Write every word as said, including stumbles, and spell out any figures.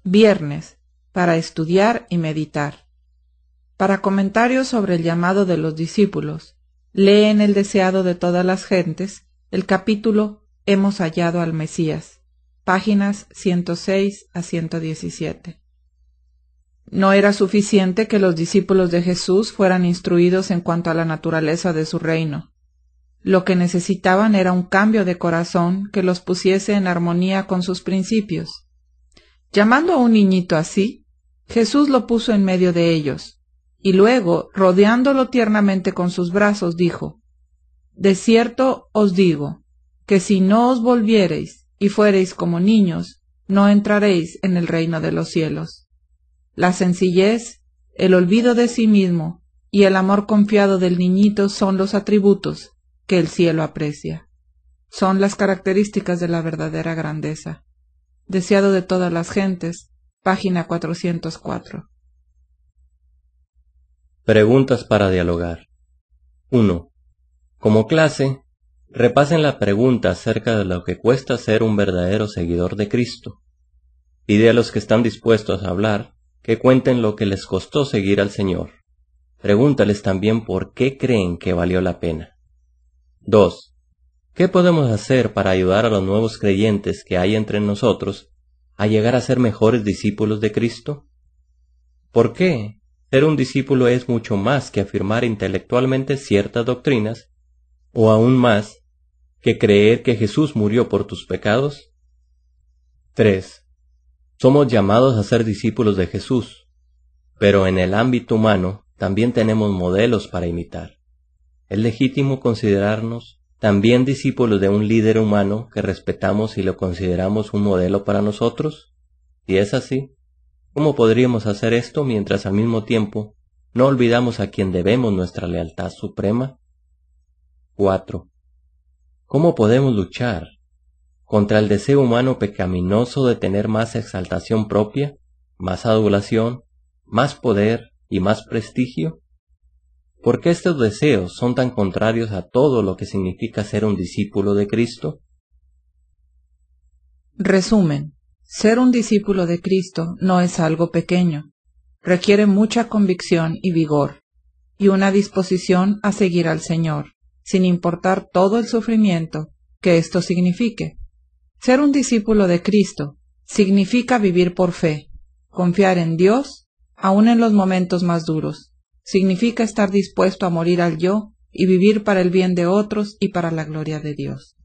Viernes, para estudiar y meditar. Para comentarios sobre el llamado de los discípulos, lee en El deseado de todas las gentes el capítulo Hemos hallado al Mesías, páginas ciento seis a ciento diecisiete. No era suficiente que los discípulos de Jesús fueran instruidos en cuanto a la naturaleza de su reino. Lo que necesitaban era un cambio de corazón que los pusiese en armonía con sus principios. Llamando a un niñito así, Jesús lo puso en medio de ellos, y luego, rodeándolo tiernamente con sus brazos, dijo: De cierto os digo, que si no os volviereis y fuereis como niños, no entraréis en el reino de los cielos. La sencillez, el olvido de sí mismo y el amor confiado del niñito son los atributos que el cielo aprecia. Son las características de la verdadera grandeza. Deseado de todas las gentes, página cuatrocientos cuatro. Preguntas para dialogar. uno. Como clase, repasen la pregunta acerca de lo que cuesta ser un verdadero seguidor de Cristo. Pide a los que están dispuestos a hablar que cuenten lo que les costó seguir al Señor. Pregúntales también por qué creen que valió la pena. dos. ¿Qué podemos hacer para ayudar a los nuevos creyentes que hay entre nosotros a llegar a ser mejores discípulos de Cristo? ¿Por qué ser un discípulo es mucho más que afirmar intelectualmente ciertas doctrinas, o aún más que creer que Jesús murió por tus pecados? tres. Somos llamados a ser discípulos de Jesús, pero en el ámbito humano también tenemos modelos para imitar. ¿Es legítimo considerarnos también discípulos de un líder humano que respetamos y lo consideramos un modelo para nosotros? Si es así, ¿cómo podríamos hacer esto mientras al mismo tiempo no olvidamos a quien debemos nuestra lealtad suprema? cuatro. ¿Cómo podemos luchar contra el deseo humano pecaminoso de tener más exaltación propia, más adulación, más poder y más prestigio? ¿Por qué estos deseos son tan contrarios a todo lo que significa ser un discípulo de Cristo? Resumen. Ser un discípulo de Cristo no es algo pequeño. Requiere mucha convicción y vigor, y una disposición a seguir al Señor, sin importar todo el sufrimiento que esto signifique. Ser un discípulo de Cristo significa vivir por fe, confiar en Dios, aun en los momentos más duros. Significa estar dispuesto a morir al yo y vivir para el bien de otros y para la gloria de Dios.